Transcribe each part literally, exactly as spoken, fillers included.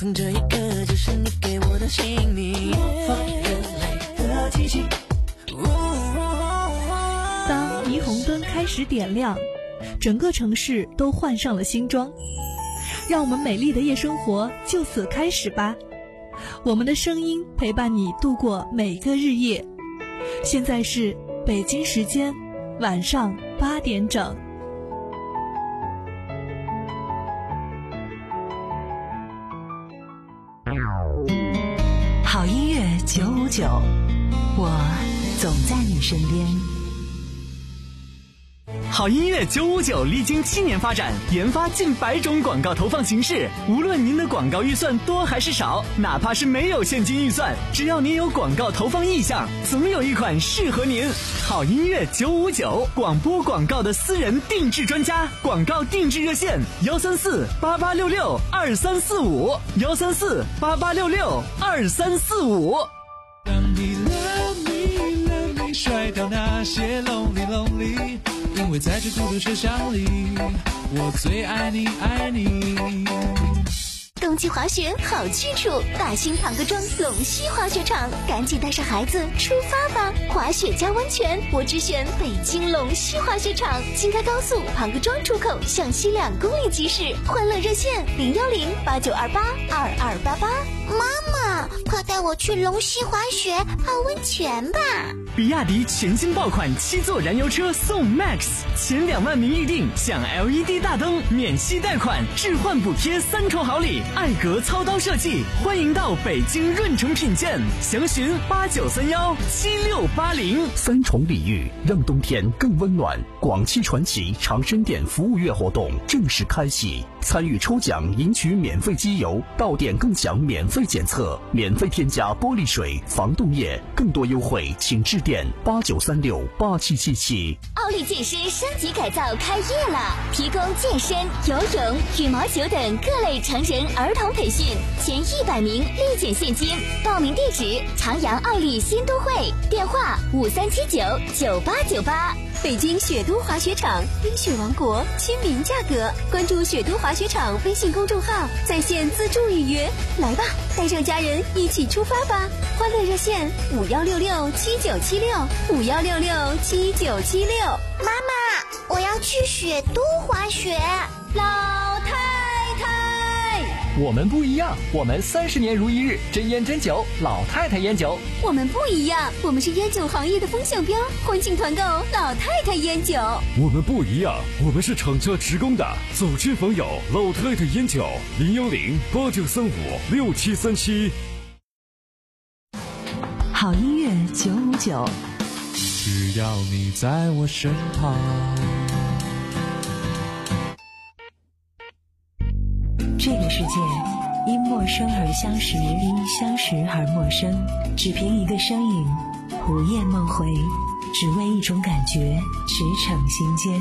从这一刻就是你给我的姓名，放人类的奇迹。 当霓虹灯开始点亮，整个城市都换上了新装，让我们美丽的夜生活就此开始吧。我们的声音陪伴你度过每个日夜。现在是北京时间晚上八点整。 好音乐九五九，我总在你身边。 好音乐九五九历经七年发展，研发近百种广告投放形式。无论您的广告预算多还是少，哪怕是没有现金预算，只要您有广告投放意向，总有一款适合您。好音乐九五九，广播广告的私人定制专家，广告定制热线幺三四八八六六二三四五幺三四八八六六二三四五。 让你 love me love me 甩掉那些 lonely lonely，因为在这孤独车厢里，我最爱你爱你。 冬季滑雪好去处，大兴庞各庄龙溪滑雪场，赶紧带上孩子出发吧！滑雪加温泉，我只选北京龙溪滑雪场。京开高速庞各庄出口向西两公里即驶，欢乐热线零幺零八九二八二二八八。 妈妈，快带我去龙溪滑雪泡温泉吧！ 比亚迪全新爆款七座燃油车送 Max， 前两万名预定享 L E D 大灯、免息贷款、置换补贴三重好礼，艾格操刀设计，欢迎到北京润城品鉴，详询八九三幺七六八零。 三重礼遇让冬天更温暖。广汽传祺长生店服务月活动正式开启，参与抽奖赢取免费机油，到店更享免费检测，免费添加玻璃水、防冻液，更多优惠请致电八九三六八七七七。 奥利健身升级改造开业了，提供健身、游泳、羽毛球等各类成人儿童培训，前一百名立减现金。报名地址：长阳奥利新都会，电话五三七九九八九八。北京雪都滑雪场，冰雪王国，亲民价格。关注雪都滑雪场微信公众号，在线自助预约。来吧，带上家人一起出发吧！欢乐热线五幺六六七九七六五幺六六七九七六。 妈妈，我要去雪都滑雪。 老太太， 我们不一样，我们三十年如一日，真烟真酒，老太太烟酒。 我们不一样，我们是烟酒行业的风向标，欢庆团购老太太烟酒。 我们不一样，我们是厂家职工的，走亲访友，老太太烟酒，零幺零八九三五六七三七。 好音乐九五九， 只要你在我身旁。 这个世界因陌生而相识，因相识而陌生，只凭一个身影，午夜梦回，只为一种感觉，驰骋心间。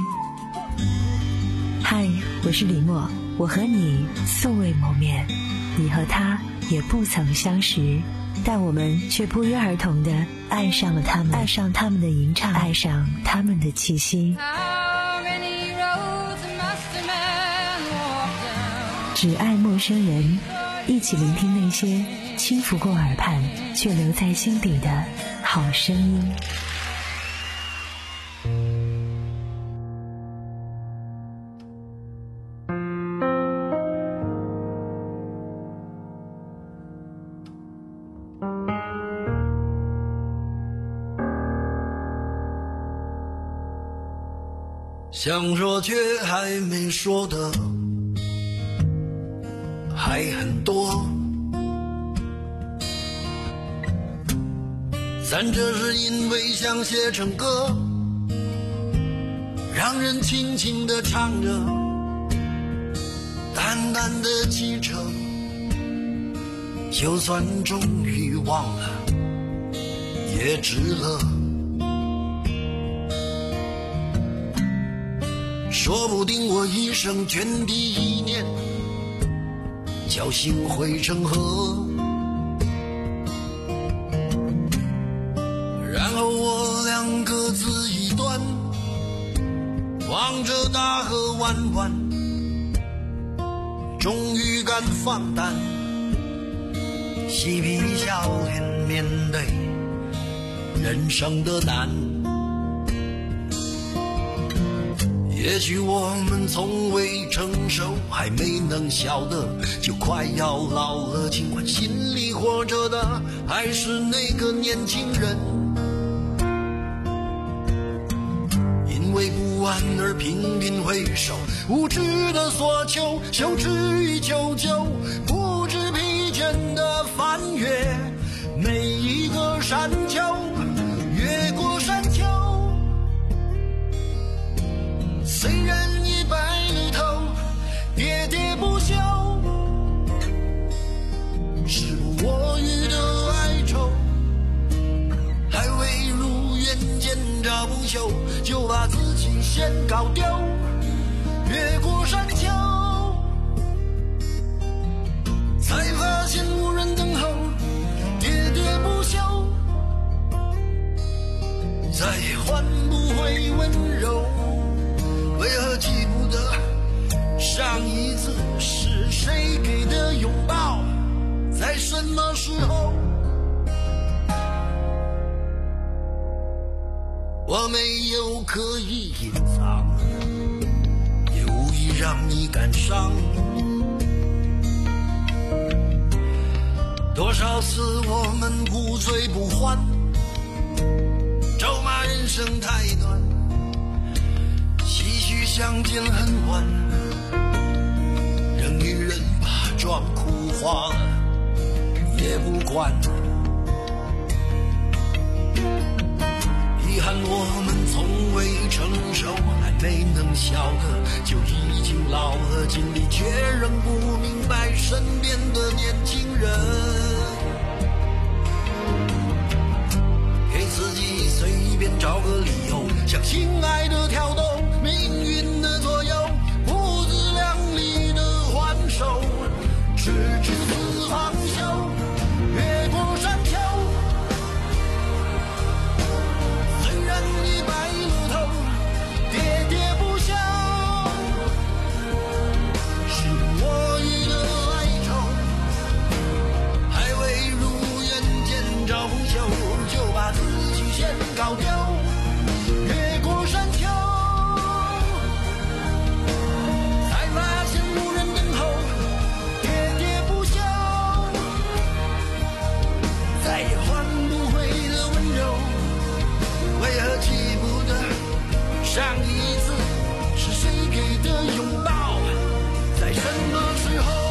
嗨，我是李默，我和你素未谋面，你和他也不曾相识，但我们却不约而同地爱上了他们，爱上他们的吟唱，爱上他们的气息。只爱陌生人，一起聆听那些轻拂过耳畔却留在心底的好声音。 想说却还没说的还很多，咱这是因为想写成歌，让人轻轻地唱着，淡淡的记着，就算终于忘了也值了。说不定我一生涓滴一念，侥幸汇成河，然后我俩各自一端，望着大河弯弯，终于敢放胆嬉皮笑脸面对人生的难。也许我们从未成熟，还没能晓得，就快要老了，尽管心里活着的还是那个年轻人。因为不安而频频回首，无知的索求，羞耻与求救，不知疲倦的翻越每一个山丘，越过山丘。虽然已白了头，喋喋不休，时不我予的哀愁，还未如愿见着不朽，就把自己先搞丢。越过山丘，才发现无人等候，喋喋不休，再也换不回温柔。为何记不得上一次是谁给的拥抱，在什么时候？我没有刻意隐藏，也无意让你感伤。多少次我们不醉不欢，咒骂人生太短，唏嘘相见恨晚，人与人把妆哭花了也不管。遗憾我们从未成熟，还没能晓得，就已经老了，尽力却仍不明白身边的年轻人。给自己随便找个理由，向亲爱的挑逗，命运的左右，不自量力的还手，直至死方休。越过山丘，虽然已白了头，喋喋不休，是我予的哀愁，还未如愿见着不朽，就把自己先搞丢。越过山丘，才发现无人等候，喋喋不休，再也换不回的温柔。为何记不得上一次是谁给的拥抱，在什么时候？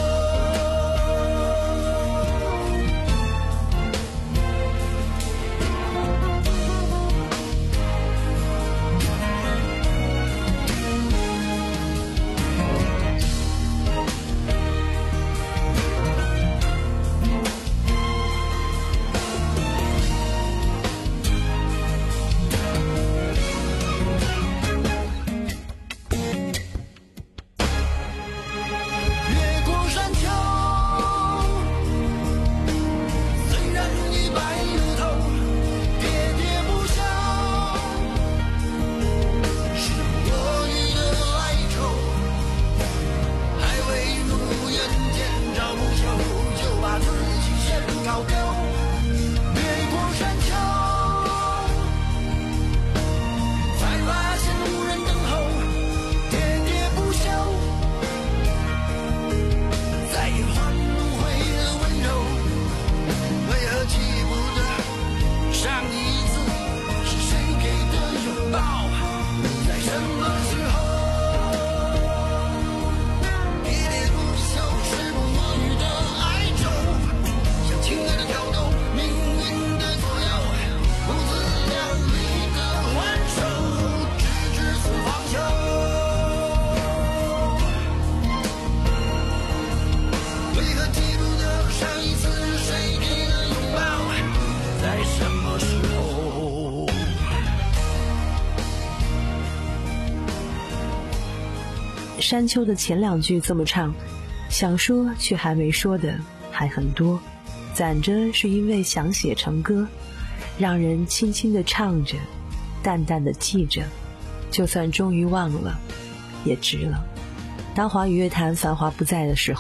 山丘的前两句这么唱，想说却还没说的还很多，攒着是因为想写成歌，让人轻轻地唱着，淡淡地记着，就算终于忘了也值了。当华语乐坛繁华不在的时候，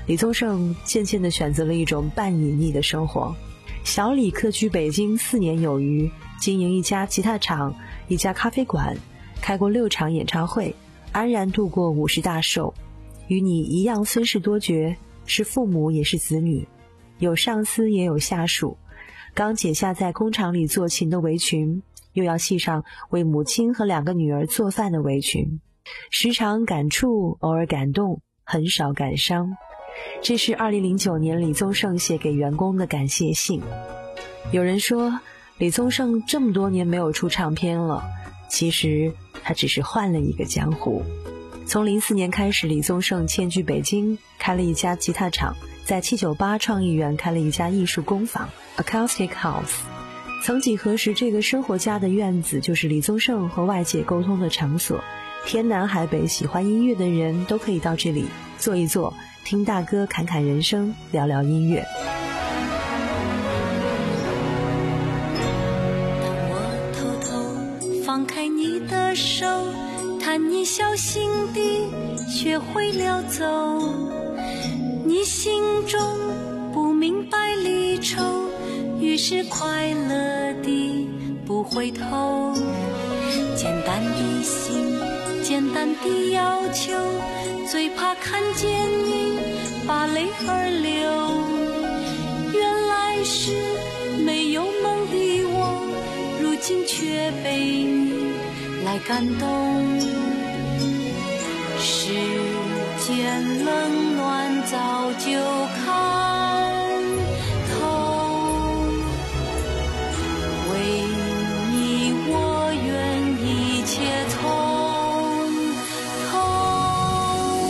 李宗盛渐渐地选择了一种半隐匿的生活。小李客居北京四年有余，经营一家吉他厂、一家咖啡馆，开过六场演唱会，安然度过五十大寿。与你一样孙氏多绝，是父母也是子女，有上司也有下属。刚解下在工厂里做琴的围裙，又要系上为母亲和两个女儿做饭的围裙，时常感触，偶尔感动，很少感伤。这是二零零九年李宗盛写给员工的感谢信。有人说李宗盛这么多年没有出唱片了，其实他只是换了一个江湖。从零四年开始，李宗盛迁居北京，开了一家吉他厂，在七九八创意园开了一家艺术工坊 Acoustic House。 曾几何时，这个生活家的院子就是李宗盛和外界沟通的场所，天南海北喜欢音乐的人都可以到这里坐一坐，听大哥侃侃人生，聊聊音乐。 我偷偷放开你的手，看你小心地学会了走，你心中不明白离愁，于是快乐地不回头。简单的心，简单的要求，最怕看见你把泪儿流。原来是没有梦的我，如今却被你来感动。世间冷暖早就看透，为你我愿一切从头。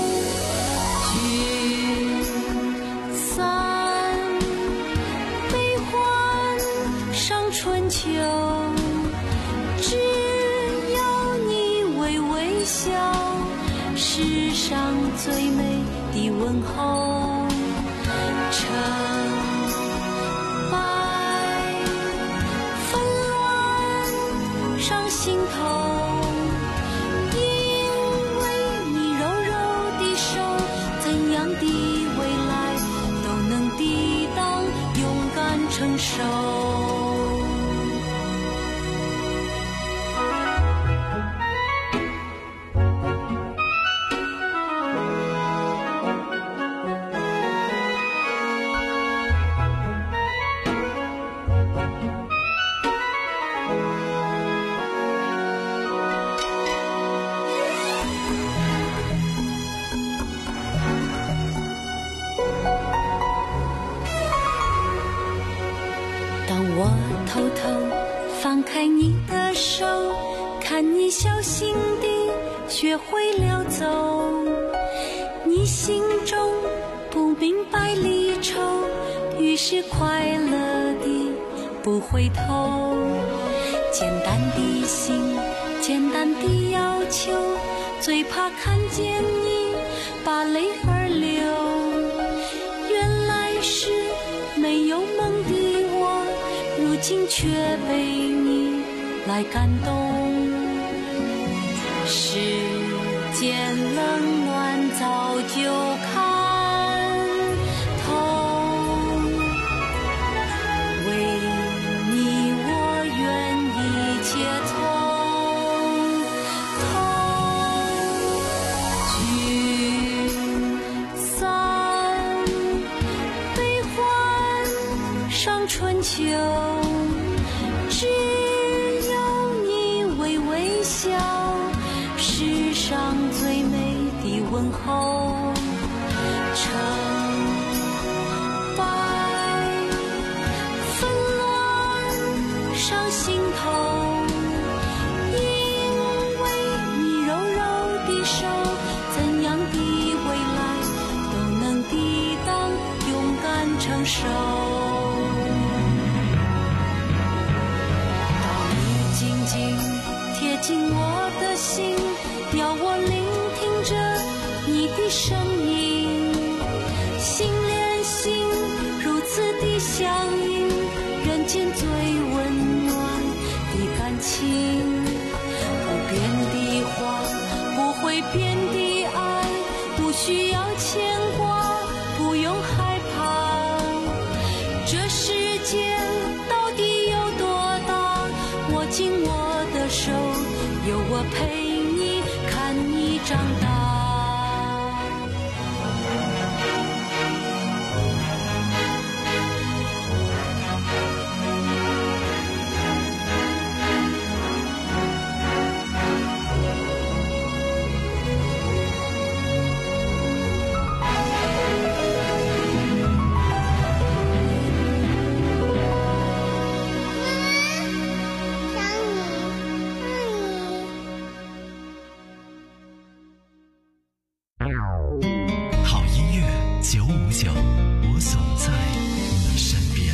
聚散悲欢伤春秋，只要你微微笑，世上最美的问候。成败纷乱上心头，因为你柔柔的手，怎样的未来都能抵挡，勇敢承受。我偷偷放开你的手，看你小心地学会了走，你心中不明白离愁，于是快乐地不回头。简单的心，简单的要求，最怕看见你把泪儿流。原来是没有梦的我，如今却被你来感动。世间冷暖早就看透，为你我愿一切从头。聚散悲欢伤春秋，只有你微微笑，世上最美的问候。成败纷乱上心头，因为你柔柔的手，怎样的未来都能抵挡，勇敢承受。贴近我的心，要我聆听着你的声音，心连心如此的相应，人间最温暖的感情。不变的花，不会变的爱，不需要牵挂，不总在你身边。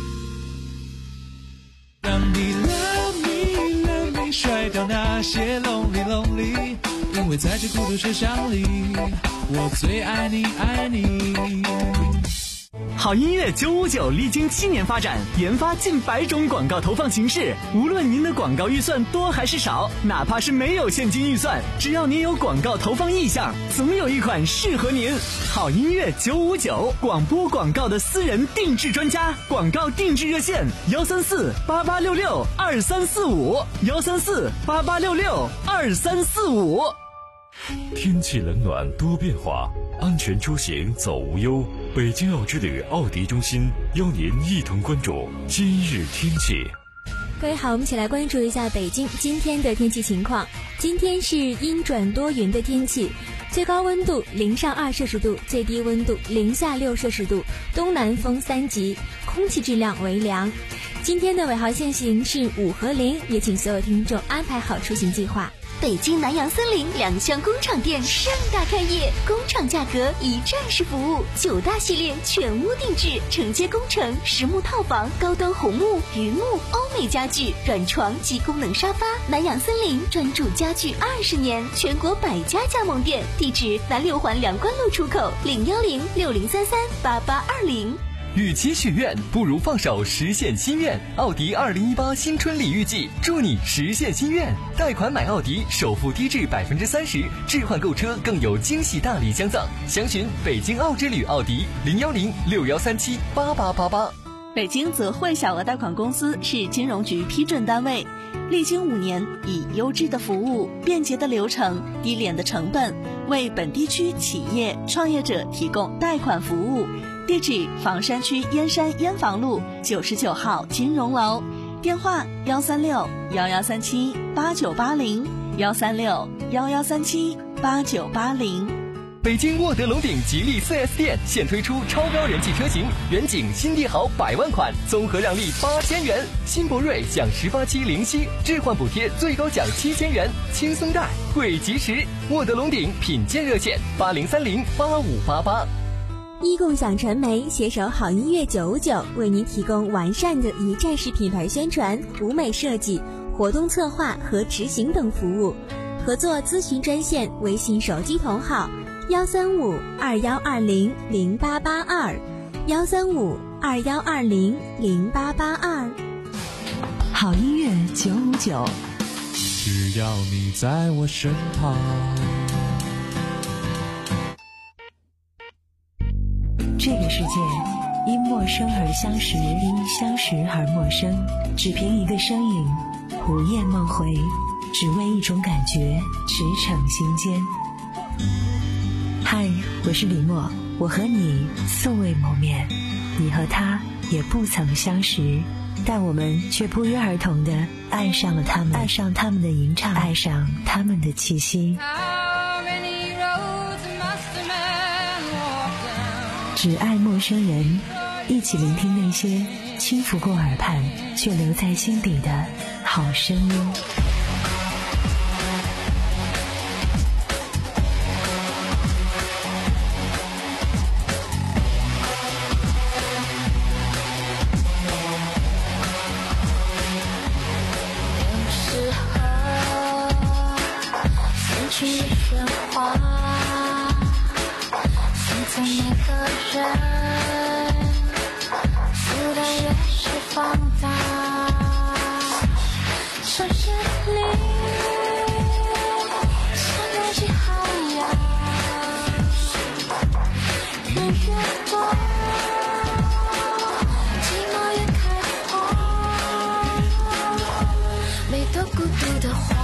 让你 love me love me 甩掉那些 lonely lonely， 因为在这孤独车厢里，我最爱你爱你。 好音乐九五九历经七年发展，研发近百种广告投放形式。无论您的广告预算多还是少，哪怕是没有现金预算，只要您有广告投放意向，总有一款适合您。好音乐九五九，广播广告的私人定制专家，广告定制热线幺三四八八六六二三四五幺三四八八六六二三四五。 天气冷暖多变化，安全出行走无忧。北京奥之旅奥迪中心邀您一同关注今日天气。 各位好，我们一起来关注一下北京今天的天气情况。今天是阴转多云的天气，最高温度零上二摄氏度，最低温度零下六摄氏度，东南风三级，空气质量为良。今天的尾号限行是五和零，也请所有听众安排好出行计划。 北京南洋森林两厢工厂店盛大开业，工厂价格一站式服务，九大系列全屋定制，承接工程、实木套房、高端红木、榆木、欧美家具、软床及功能沙发。南洋森林专注家具二十年，全国百家加盟店，地址南六环梁关路出口，零幺零六零三三八八二零。 与其许愿，不如放手实现心愿。奥迪二零一八新春礼遇季，祝你实现心愿。贷款买奥迪，首付低至百分之三十，置换购车更有惊喜大礼相赠。详询北京奥之旅奥迪零幺零六幺三七八八八八。 北京泽惠小额贷款公司是金融局批准单位，历经五年，以优质的服务、便捷的流程、低廉的成本，为本地区企业创业者提供贷款服务。地址：房山区燕山燕房路九十九号金融楼，电话：幺三六幺幺三七八九八零幺三六幺幺三七八九八零。 北京沃德龙鼎吉利 四 S 店现推出超高人气车型，远景新帝豪百万款，综合让利八千元；新博瑞享十八期零息，置换补贴最高奖七千元，轻松贷，惠及时。沃德龙鼎品鉴热线：八零三零八五八八。 一共享传媒携手好音乐九五九，为您提供完善的一站式品牌宣传、舞美设计、活动策划和执行等服务。合作咨询专线：微信手机同号幺三五二幺二零零八八二幺三五二幺二零零八八二。 好音乐九五九， 只要你在我身旁。 这个世界因陌生而相识，因相识而陌生，只凭一个身影，午夜梦回，只为一种感觉，驰骋心间。嗨，我是李默，我和你素未谋面，你和他也不曾相识，但我们却不约而同地爱上了他们，爱上他们的吟唱，爱上他们的气息。只爱陌生人，一起聆听那些轻拂过耳畔却留在心底的好声音。 有时候失去喧哗，现在每个人负担越是放大，城市里像有几好呀，人越多，寂寞越开花，每朵孤独的花，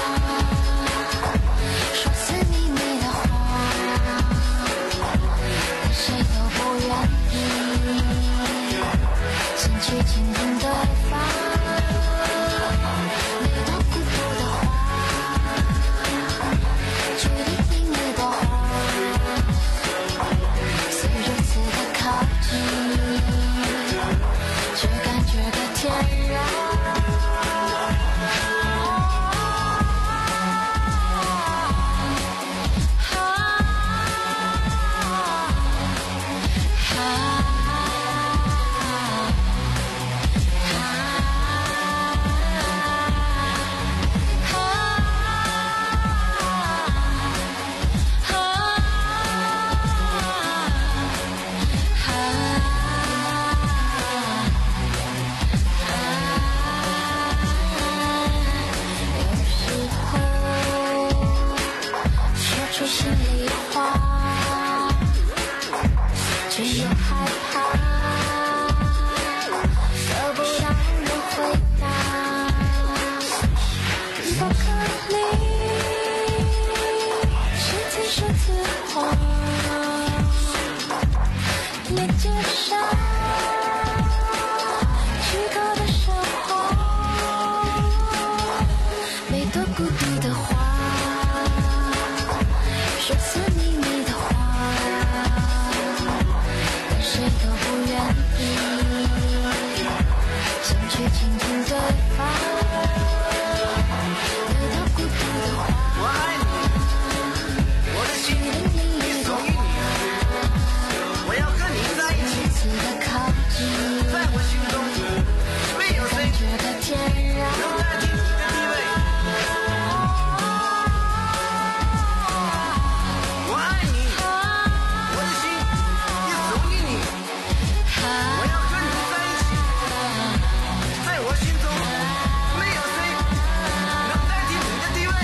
说似你美的话，谁都不愿意先去倾听对方，每朵孤独的花，决定因你的花，虽如此的靠近，却感觉的天然。啊又害怕，得不到人回答。不可理，是天说字画，连接上虚构的生活，每朵孤独的花，说出秘密的话，但谁都不愿意想去倾听对方。每朵孤独的花，我爱你，我的心你属于你，我要和你在一起，次的靠近，在我心中没有谁觉得天然能代替你的地位。我爱你，我的心也属于你，我要和你在一起，在我心中没有谁能代替你的地位。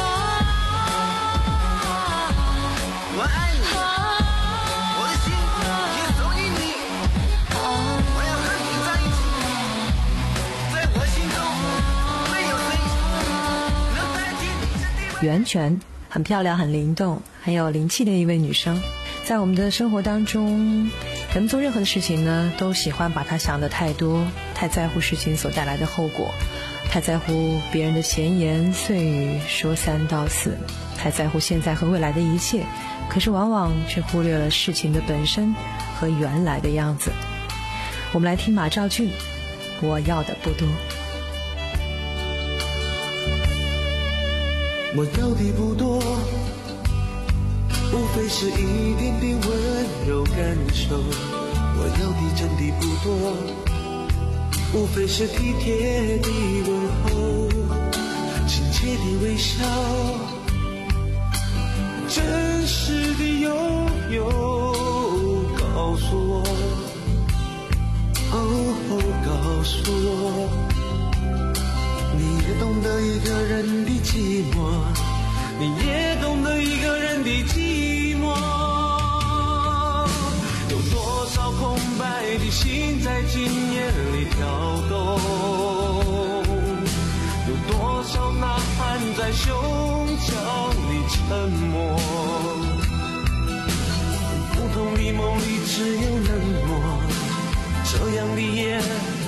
我爱你，我的心也属于你，我要和你在一起，在我心中没有谁能代替你的地位。 袁泉很漂亮，很灵动，很有灵气的一位女生。在我们的生活当中，人们做任何的事情呢，都喜欢把它想得太多，太在乎事情所带来的后果，太在乎别人的闲言碎语，说三道四，太在乎现在和未来的一切，可是往往却忽略了事情的本身和原来的样子。我们来听马兆骏，我要的不多。 我要的不多，无非是一点点温柔感受。我要的真的不多，无非是体贴的问候，亲切的微笑，真实的拥有。告诉我，哦，告诉我，你也懂得一个人的寂寞，你也懂得一个人的寂寞。有多少空白的心在今夜里跳动，有多少呐喊在胸腔里沉默。不同的梦里只有冷漠，这样的夜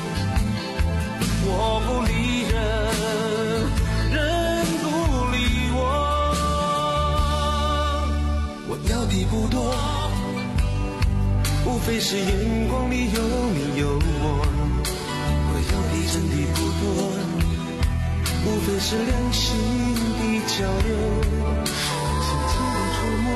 我不理人，人不理我。我要的不多，无非是眼光里有你有我。我要的真的不多，无非是两心的交流，轻轻的触摸，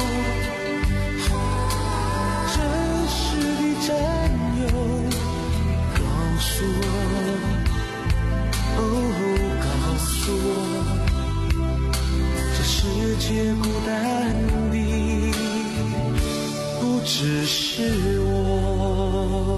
真实的占有。告诉我，哦，告诉我，这世界孤单的不只是我。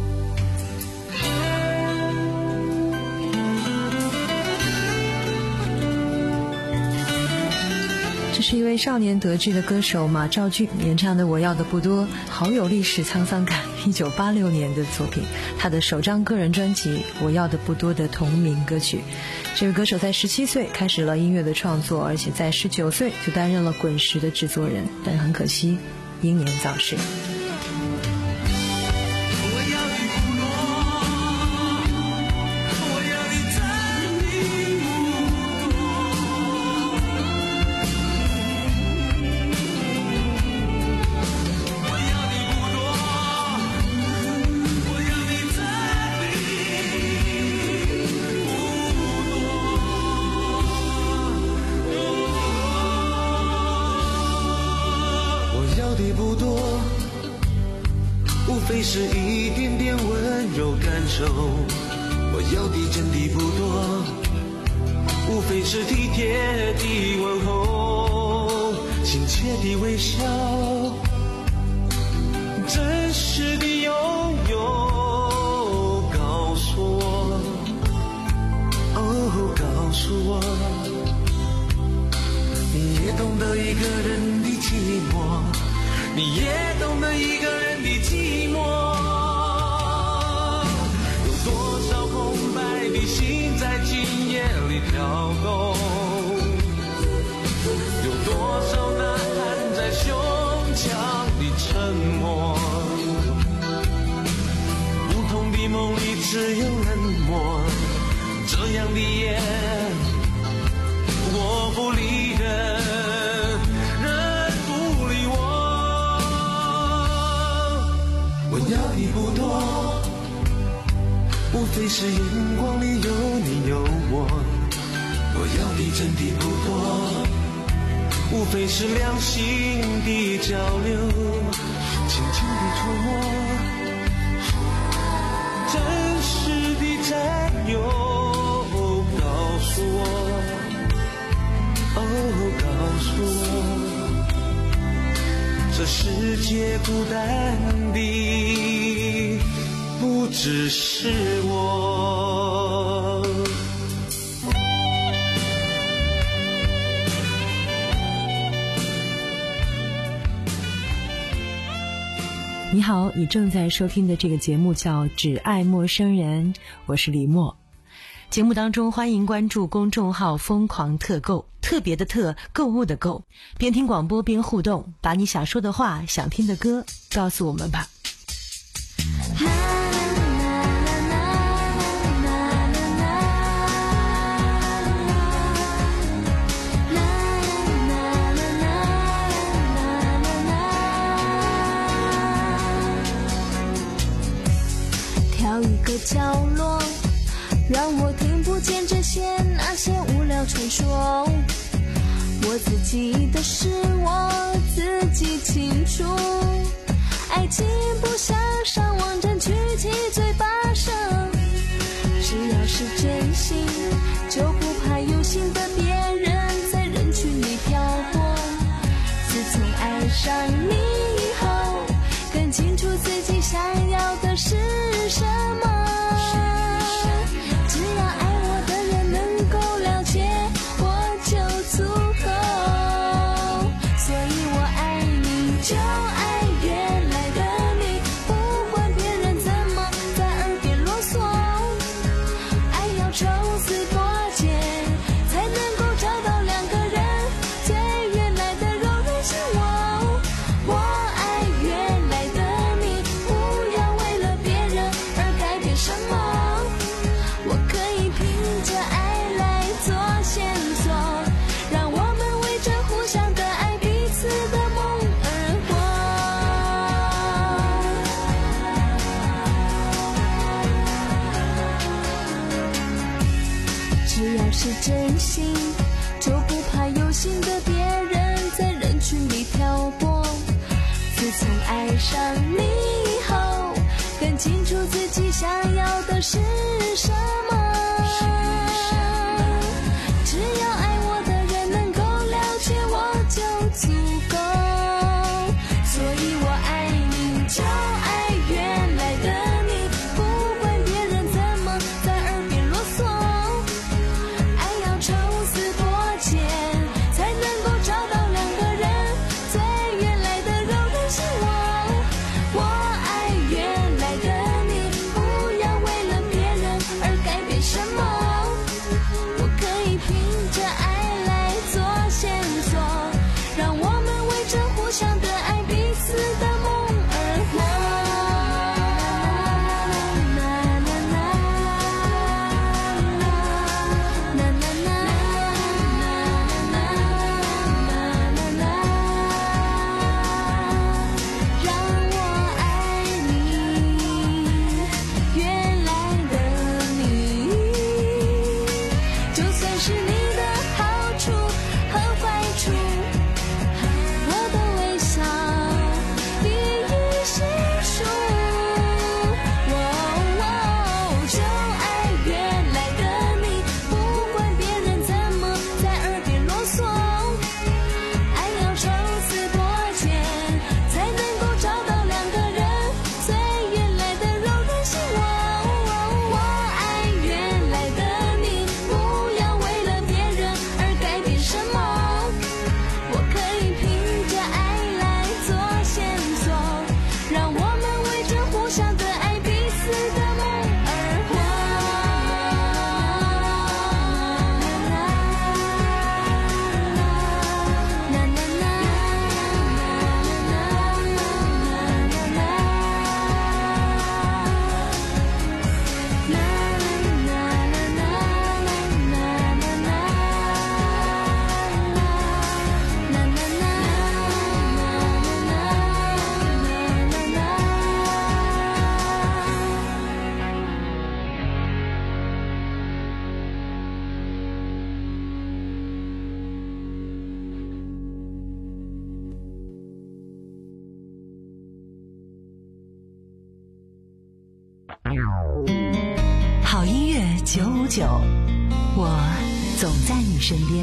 这是一位少年得志的歌手马兆骏演唱的《我要的不多》，好有历史沧桑感。一九八六年的作品，他的首张个人专辑《我要的不多》的同名歌曲。这位歌手在十七岁开始了音乐的创作，而且在十九岁就担任了滚石的制作人，但是很可惜，英年早逝。 非是一点点温柔感受，我要的真的不多，无非是体贴的问候，亲切的微笑，真实的拥有。告诉我，哦，告诉我，你也懂得一个人的寂寞，你也懂得一个人的寂寞。 心在今夜里跳动。有多少呐喊在胸腔里沉默，不同的梦里只有冷漠，这样的夜我不理人，人不理我。我要的不多，无非是眼光里有你有我。我要的真的不多，无非是两心的交流，轻轻的触摸，真实的占有。告诉我，哦，告诉我，这世界孤单的不只是我。 你好，你正在收听的这个节目叫《只爱陌生人》，我是李默。节目当中欢迎关注公众号疯狂特购，特别的特，购物的购，边听广播边互动，把你想说的话，想听的歌告诉我们吧。 挑一个角落，让我听不见这些那些无聊传说，我自己的事我自己清楚，爱情不像上网站去七嘴八舌，只要是真心就不怕有心的别人在人群里漂泊。自从爱上你以后，更清楚自己想要的是什么，只要爱我的人能够了解我就足够，所以我爱你就爱原来的你，不管别人怎么在耳边啰嗦，爱要抽丝剥茧才能够找到两个人最原来的柔软心窝。我爱原来的你，不要为了别人而改变什么，我可以凭着爱来做线索，让我们为着互相的爱彼此的梦而活。只要是真心，就不怕有心的别人在人群里挑拨。自从爱上你以后，更清楚自己想要的是什么，只要爱我的人能够了解我就足够，所以我爱你就爱原来的你，不管别人怎么在耳边啰嗦，爱要抽丝剥茧才能够找到两个人最原来的柔软心窝。我爱原来的你，不要为了别人而改变什么， 好音乐九五九，我总在你身边。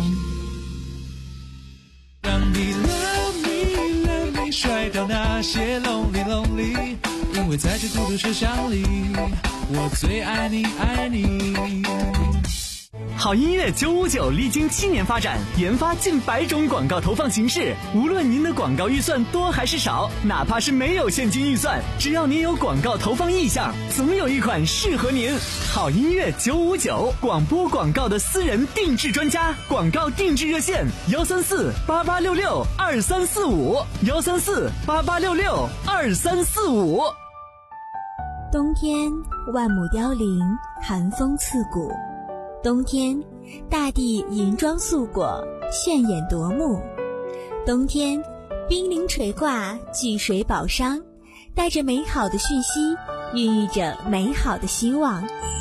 让你 love me love me 甩掉那些 lonely lonely， 因为在这孤独车厢里，我最爱你爱你。 好音乐九五九历经七年发展，研发近百种广告投放形式。无论您的广告预算多还是少，哪怕是没有现金预算，只要您有广告投放意向，总有一款适合您。好音乐九五九，广播广告的私人定制专家，广告定制热线：幺三四八八六六二三四五，幺三四八八六六二三四五。 冬天，万木凋零，寒风刺骨。冬天，大地银装素裹，炫眼夺目。冬天，冰凌垂挂，巨水宝商，带着美好的讯息，孕育着美好的希望。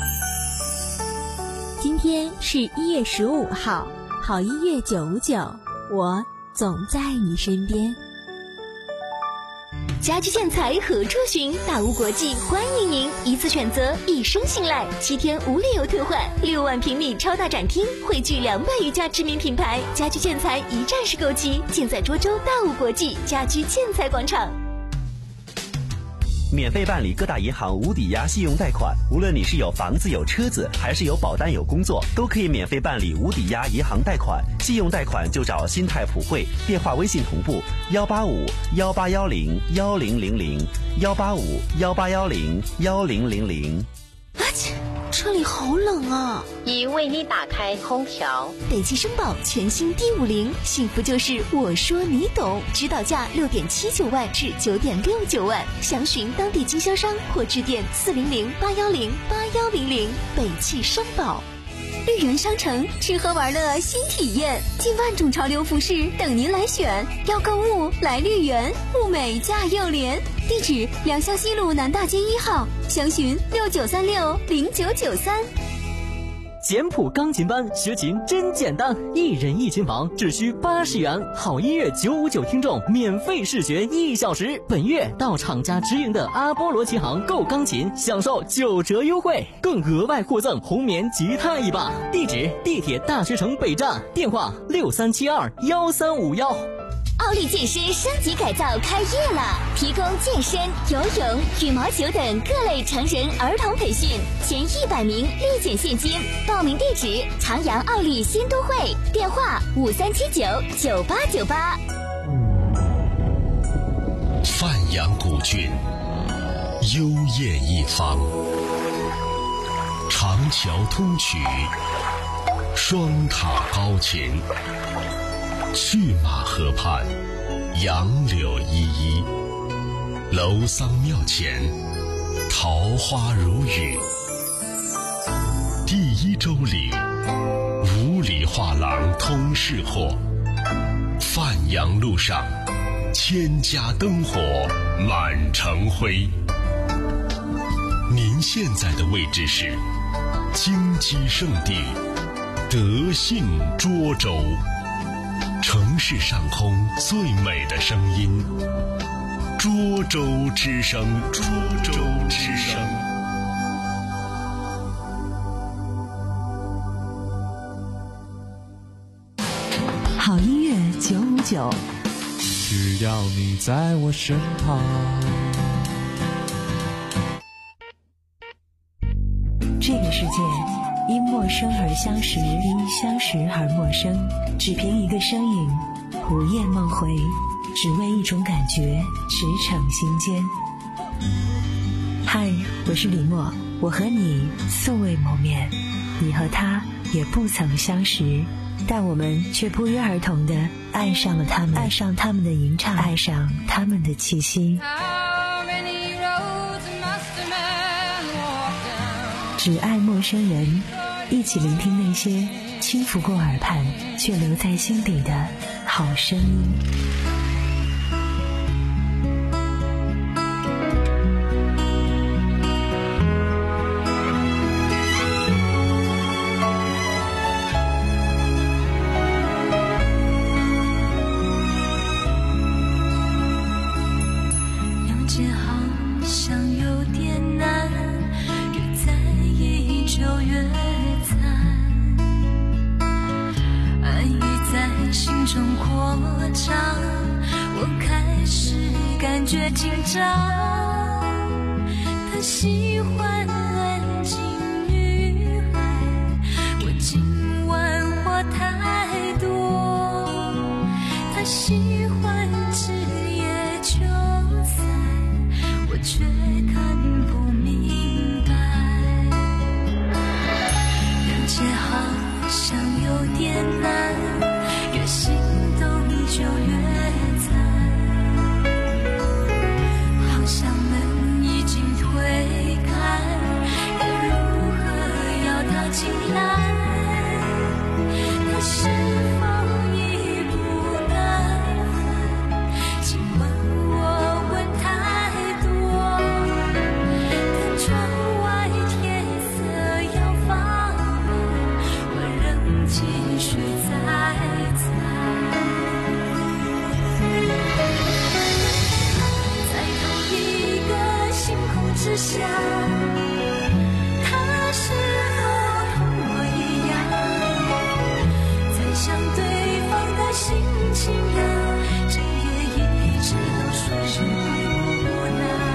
今天是一月十五号，好音乐九五九，我总在你身边。 家居建材何处寻？大屋国际欢迎您，一次选择，一生信赖，七天无理由退换，六万平米超大展厅，汇聚两百余家知名品牌，家居建材一站式购齐，尽在涿州大屋国际家居建材广场。 免费办理各大银行无抵押信用贷款，无论你是有房子有车子，还是有保单有工作，都可以免费办理无抵押银行贷款。信用贷款就找新泰普惠，电话微信同步幺八五幺八幺零幺零零零幺八五幺八幺零幺零零零。 啊切，车里好冷啊！ 已为你打开空调。 北汽绅宝全新 D 五零，幸福就是我说你懂，指导价六点七九万至九点六九万，详询当地经销商或致电四零零八幺零八幺零零。北汽绅宝。绿源商城，吃喝玩乐新体验，近万种潮流服饰等您来选。要购物来绿源，物美价又廉。地址：良乡西路南大街一号，详询六九三六零九九三。 简谱钢琴班学琴真简单，一人一琴房只需八十元，好音乐九五九听众免费试学一小时。本月到厂家直营的阿波罗琴行购钢琴，享受九折优惠，更额外获赠红棉吉他一把。地址：地铁大学城北站，电话六三七二幺三五幺。 奥利健身升级改造开业了，提供健身、游泳、羽毛球等各类成人儿童培训，前一百名立减现金。报名地址：长阳奥利新都会，电话五三七九九八九八。 范阳古郡，幽艳一方，长桥通衢，双塔高擎。去马河畔，杨柳依依，楼桑庙前，桃花如雨。第一周里，五里画廊通市货。范阳路上，千家灯火满城辉。您现在的位置是金鸡圣地，德信涿州。城市上空最美的声音，涿州之声，涿州之声。 好音乐九五九， 只要你在我身旁。 这个世界因陌生而相识，因相识而陌生，只凭一个身影，午夜梦回，只为一种感觉，驰骋心间。嗨，我是李默，我和你素未谋面，你和他也不曾相识，但我们却不约而同地爱上了他们，爱上他们的吟唱，爱上他们的气息。只爱陌生人，一起聆听那些轻拂过耳畔却留在心底的好声音。 了解好像有点难， 感觉紧张，他喜欢安静女孩，我今晚话太多，他喜欢枝叶秋散，我却看不明白，了解好像有点难，越心动就越惨，好像门已经推开，该如何要他进来？他是否已不耐烦？请问我问太多，看窗外天色要放慢，我仍继续在猜。之下，他是否同我一样，在想对方的心情呀？整夜一直都说是无奈。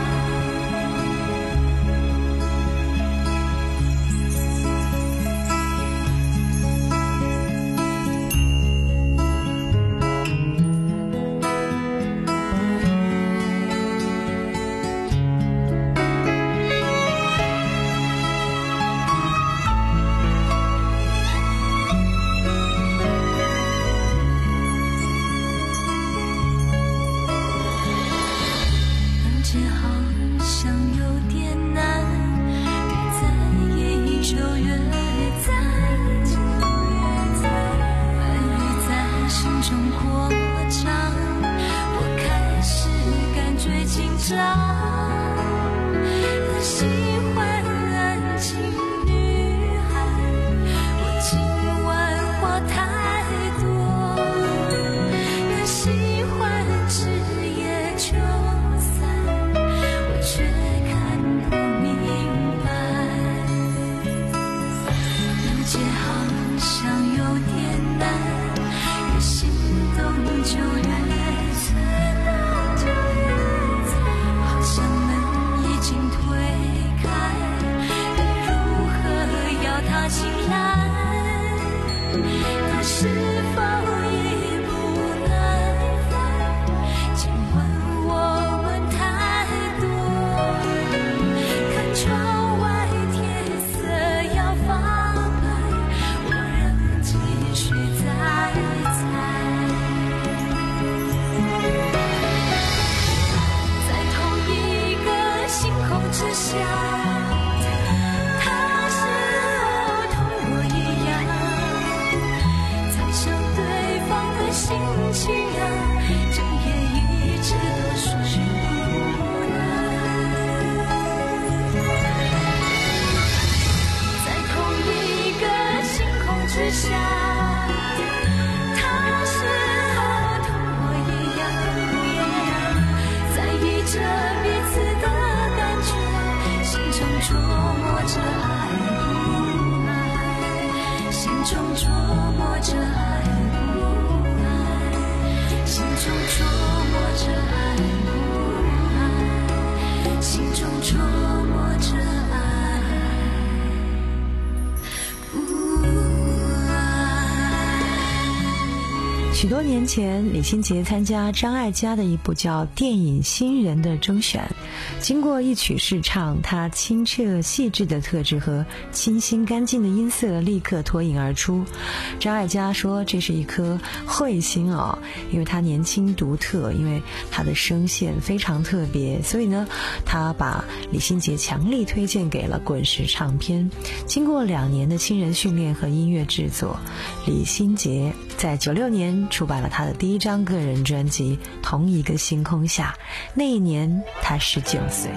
许多年前，李心洁参加张艾嘉的一部叫《电影新人》的征选，经过一曲试唱，她清澈细致的特质和清新干净的音色立刻脱颖而出。张艾嘉说这是一颗彗星啊，因为她年轻独特，因为她的声线非常特别，所以呢，她把李心洁强力推荐给了滚石唱片。经过两年的亲人训练和音乐制作，李心洁在九六年出版了她的第一张个人专辑《同一个星空下》，那一年她十九岁。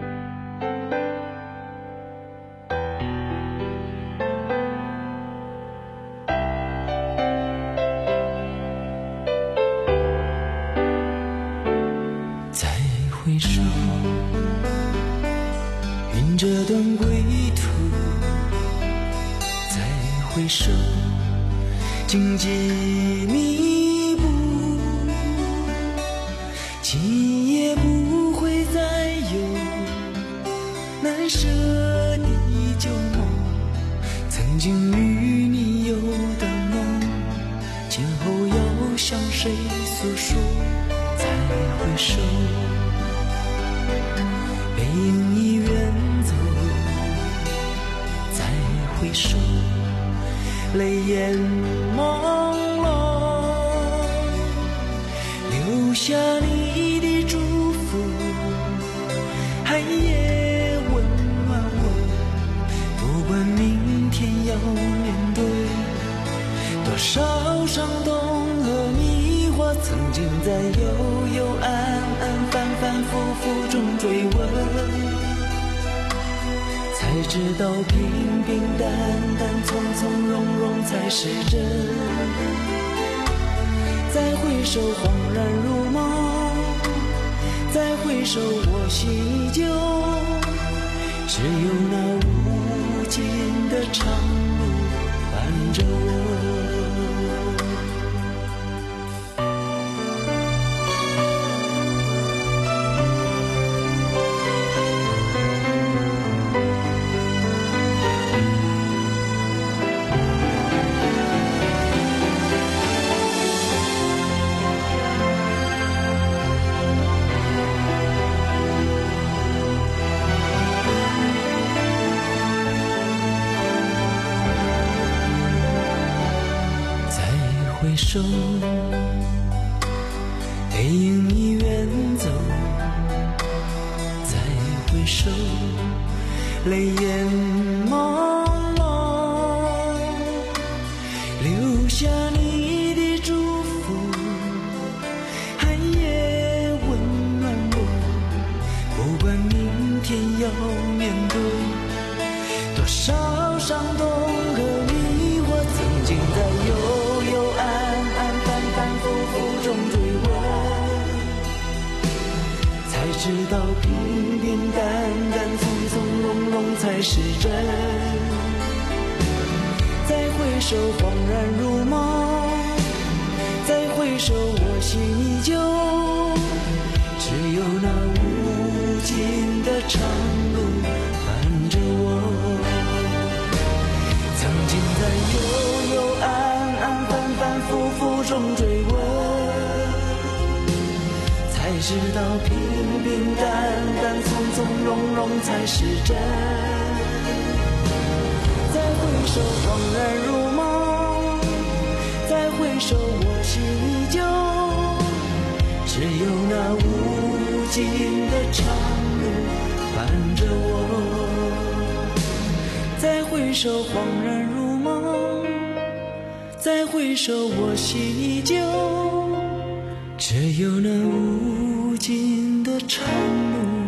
再回首，云这段归途，再回首，荆棘密布，今夜不难舍的旧梦，曾经与你有的梦，今后要向谁诉说？再回首，背影已远走，再回首，泪眼朦胧，留下你的祝福，寒夜温暖我。不管明天要面对多少伤痛和迷惑，曾经在幽幽暗暗、反反复复中追问，才知道平平淡淡、从从容容才是真。再回首，恍然如梦；再回首，我心依旧。只有那无尽的长路伴着我。回首，背影已远走，再回首，泪眼朦胧，留下你的祝福，寒夜温暖我。不管明天要面对多少伤痛和迷惑，曾经在有知道平平淡淡、从从容容才是真。再回首，恍然如梦；再回首，我心依旧。只有那无尽的长路伴着我。曾经在幽幽暗暗、反反复复中追问，才知道平平淡淡、从从容容才是真。再回首，恍然如梦；再回首，我心依旧。只有那无尽的长路伴着我。再回首，恍然如梦；再回首，我心依旧。只有那无尽的长路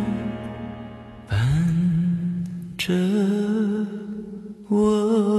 伴着我。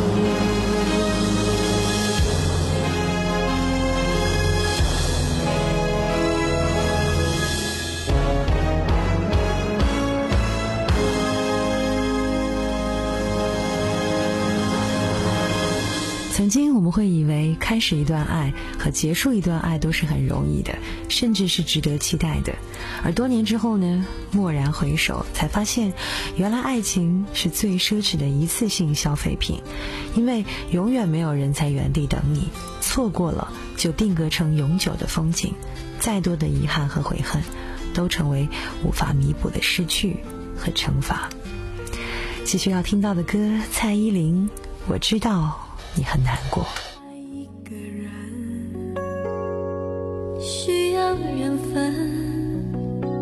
曾经我们会以为开始一段爱和结束一段爱都是很容易的，甚至是值得期待的。而多年之后呢，蓦然回首，才发现原来爱情是最奢侈的一次性消费品，因为永远没有人在原地等你，错过了就定格成永久的风景，再多的遗憾和悔恨都成为无法弥补的失去和惩罚。继续要听到的歌，蔡依林，我知道你很难过。 一个人需要缘分，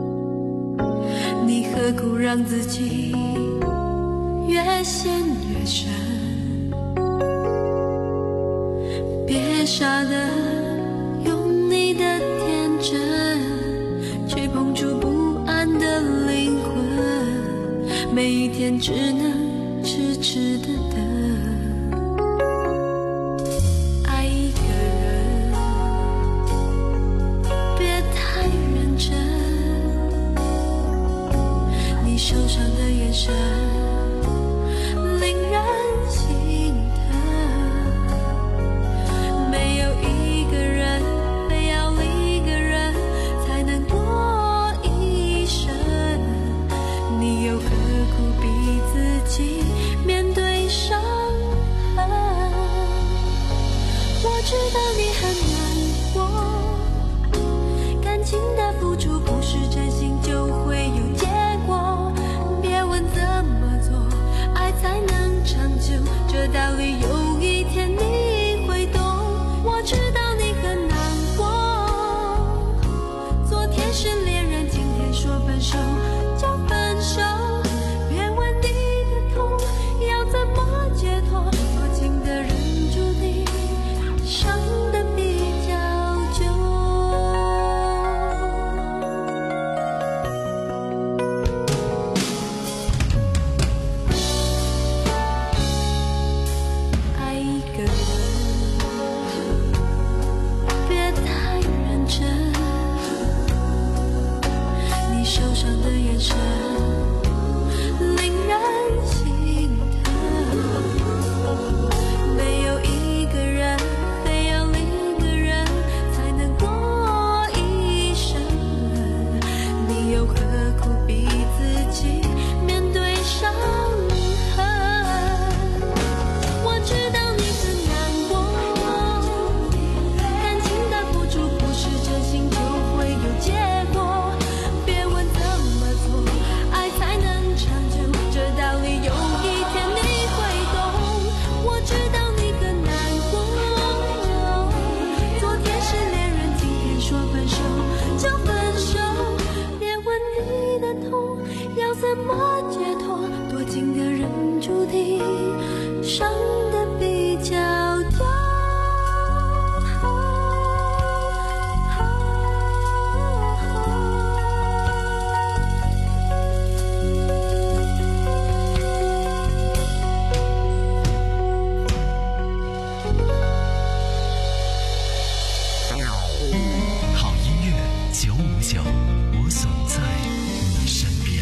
你何苦让自己越陷越深？别傻的用你的天真去碰触不安的灵魂，每一天只能痴痴的等。受伤的眼神令人心疼，没有一个人非要另一个人才能过一生，你有苦逼自己面对伤痕。我知道你很难过，感情的付出不是真心就会有结果，别问怎么做爱才能长久，这道理有一天你会懂。我知道你很难过，昨天是恋人，今天说分手就分手，别问你的痛要怎么解脱，多情的人注定伤得比较久。爱一个人别太认真，你受伤的眼神令人心疼，没有一个人非要另一个人才能过一生，你又何苦逼自己面对伤痕。我知道你很难过，感情的付出不是真心就会有结果，别问怎么做爱才能长久，这道理有一天你会懂。我知道你很难过，昨天是恋人，今天说分手就分手，别问你的痛要怎么解脱，多情的人注定伤得比较久。 好音乐九五九，我总在你身边。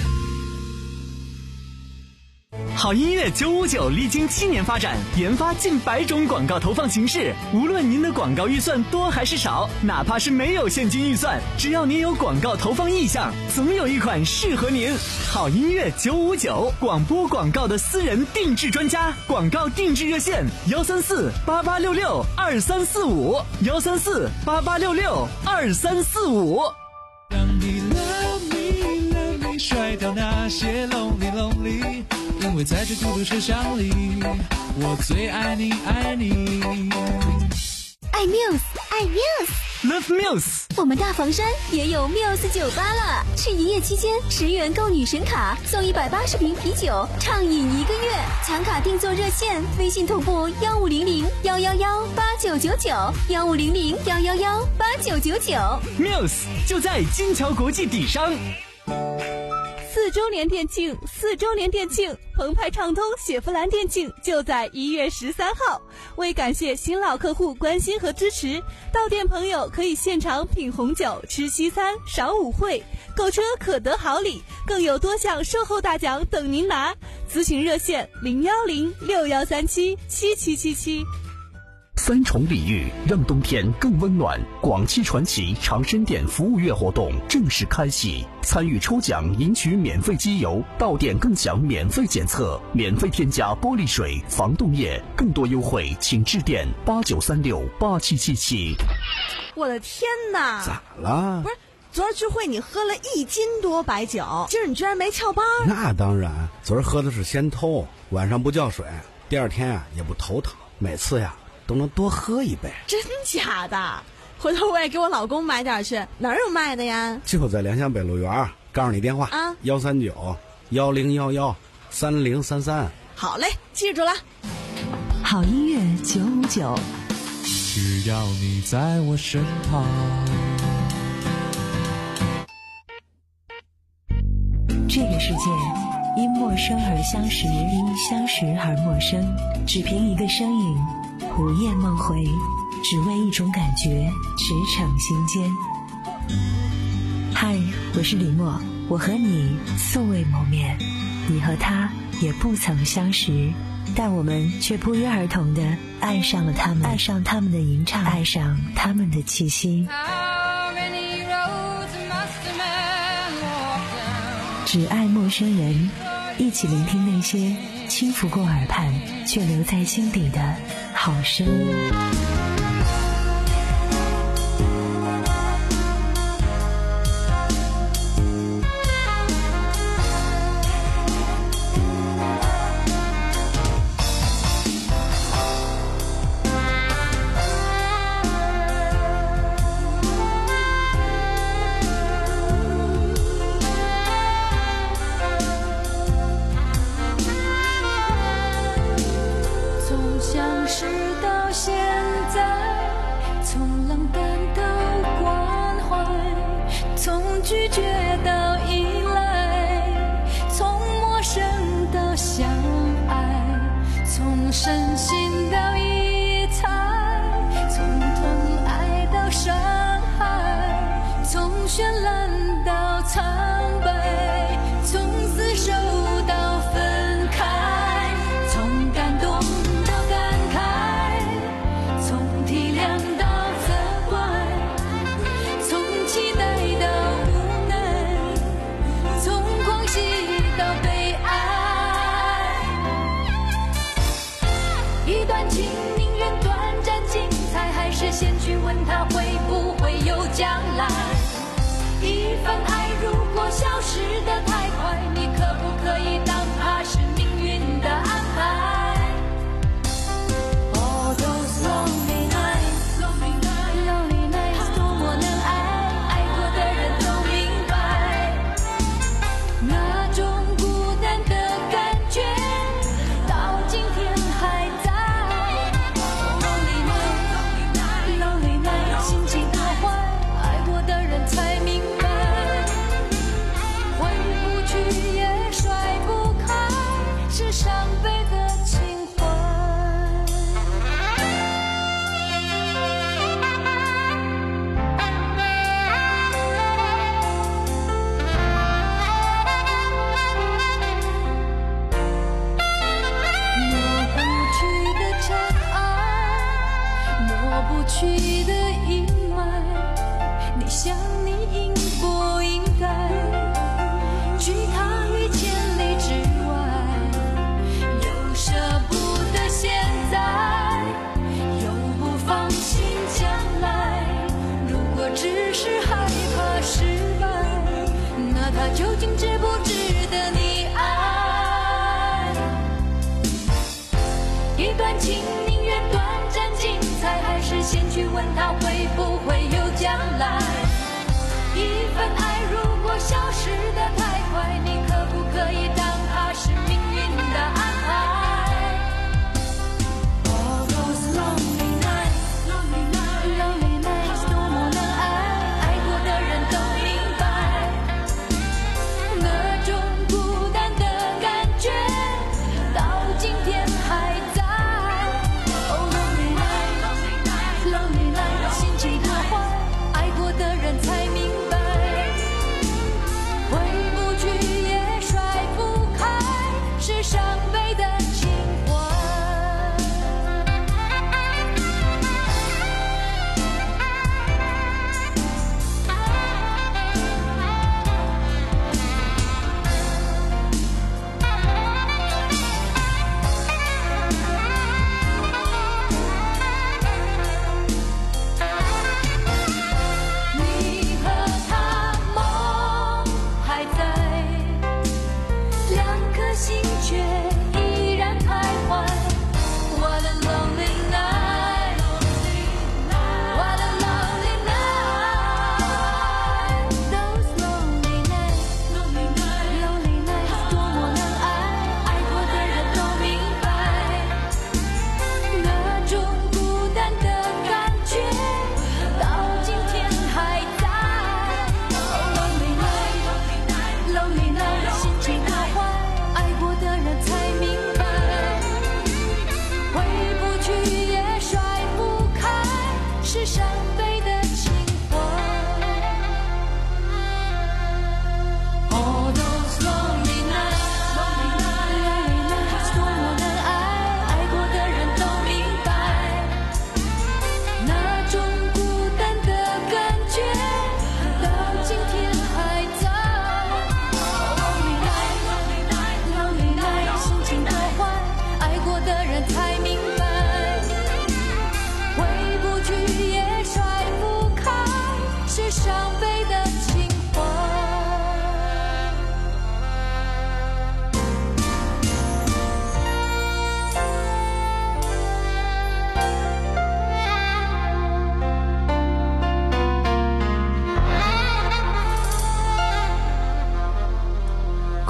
好音乐九五九历经七年发展，研发近百种广告投放形式。无论您的广告预算多还是少，哪怕是没有现金预算，只要您有广告投放意向，总有一款适合您。好音乐九五九，广播广告的私人定制专家，广告定制热线幺三四八八六六二三四五幺三四八八六六二三四五。 让你 love me love me 甩掉那些 lonely lonely， 因为在这孤独车厢里，我最爱你爱你。 爱 Muse， 爱 Muse，Love Muse。 我们大房山也有 Muse 酒吧了，是营业期间十元购女神卡送一百八十瓶啤酒，畅饮一个月。抢卡订座热线：微信同步幺五零零幺幺幺八九九九幺五零零幺幺幺八九九九。 Muse 就在金桥国际底商。 四周年店庆，四周年店庆，澎湃畅通雪佛兰店庆就在一月十三号。为感谢新老客户关心和支持，到店朋友可以现场品红酒、吃西餐、赏舞会，购车可得好礼，更有多项售后大奖等您拿。咨询热线零幺零六幺三七七七七七。 三重礼遇让冬天更温暖。广汽传祺长深店服务月活动正式开启，参与抽奖赢取免费机油，到店更享免费检测，免费添加玻璃水、防冻液，更多优惠请致电八九三六八七七七。 我的天哪！ 咋了？ 不是，昨儿聚会你喝了一斤多白酒，今儿你居然没翘班？ 那当然，昨儿喝的是仙偷，晚上不叫水，第二天啊也不头疼，每次呀都能多喝一杯。 真假的？回头我也给我老公买点去。哪儿有卖的呀？ 就在良乡北路园，告诉你电话啊， 幺三九幺零幺幺三零三三。 好嘞，记住了。 好音乐九五九， 只要你在我身旁。 这个世界因陌生而相识，因相识而陌生，只凭一个身影，午夜梦回，只为一种感觉，驰骋心间。嗨，我是李默，我和你素未谋面，你和他也不曾相识，但我们却不约而同地爱上了他们，爱上他们的吟唱，爱上他们的气息。只爱陌生人， 一起聆听那些轻拂过耳畔却留在心底的好声音。 拒绝到依赖，从陌生到相爱，从深信到疑猜，从疼爱到伤害，从绚烂到苍白，从厮守到分开，从感动到感慨，从体谅到责怪，从期待到到被爱，一段情宁愿短暂精彩，还是先去问他会不会有将来？一份爱如果消失得太快，你可不可以当它是命运的安排？ All those lonely nights, lonely nights, lonely nights， 多么能爱，爱过的人都明白，那种孤单的感觉到今天还在。 Lonely night, lonely night， 心情多坏，爱过的人才明白，回不去也甩不开，是伤悲的情怀。抹不去的阴霾，你想你应不应该拒他于千里之外？又舍不得现在，又不放心将来。如果只是害怕失败，那他究竟值不值得你爱？一段情宁愿短暂精彩，还是先去问他会不会有将来？一份爱如果消失得太快，你可不可以当它是命运的安排？ All those lonely nights, lonely nights, lonely nights， 多么能爱，爱过的人都明白，那种孤单的感觉到今天还在。 Lonely night， 心情多坏，爱过的人才明白，回不去也甩不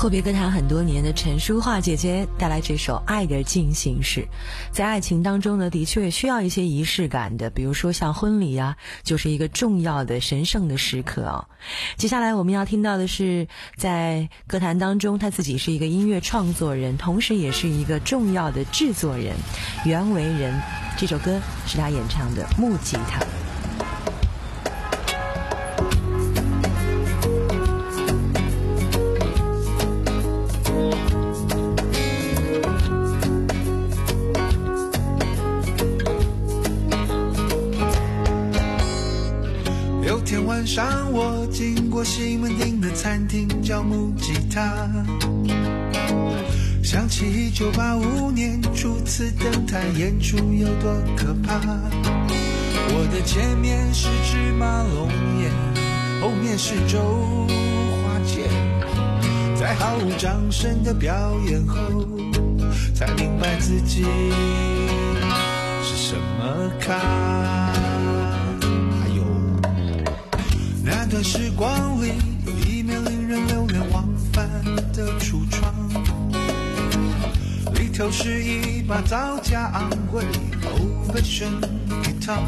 阔别歌坛很多年的陈淑桦姐姐带来这首《爱的进行式》。在爱情当中呢，的确需要一些仪式感的，比如说像婚礼啊，就是一个重要的神圣的时刻啊。接下来我们要听到的是，在歌坛当中，他自己是一个音乐创作人，同时也是一个重要的制作人，袁惟仁。这首歌是他演唱的《木吉他》。 有天晚上我经过西门町的餐厅，叫木吉他，想起一九八五年初次登台演出有多可怕。我的前面是芝麻龙眼，后面是周华健，在毫无掌声的表演后，才明白自己是什么咖。还有那段时光里，有一面令人流连忘返的橱窗，里头是一把造价昂贵 Ovation Guitar，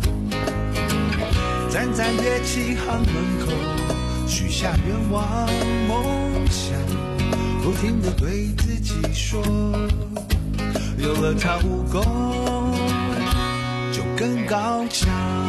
站在乐器行门口，许下愿望梦想，不停地对自己说，有了它武功就更高强。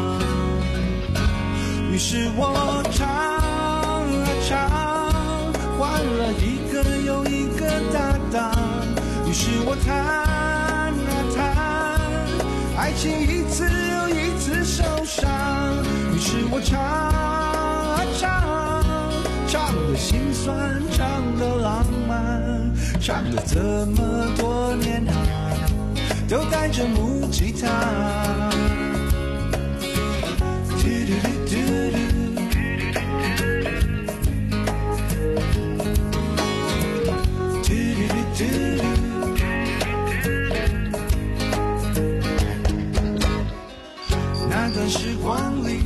于是我唱啊唱，换了一个又一个搭档，于是我弹啊弹，爱情一次又一次受伤。于是我唱啊唱，唱得心酸，唱得浪漫，唱了这么多年啊，都带着木吉他。那段时光里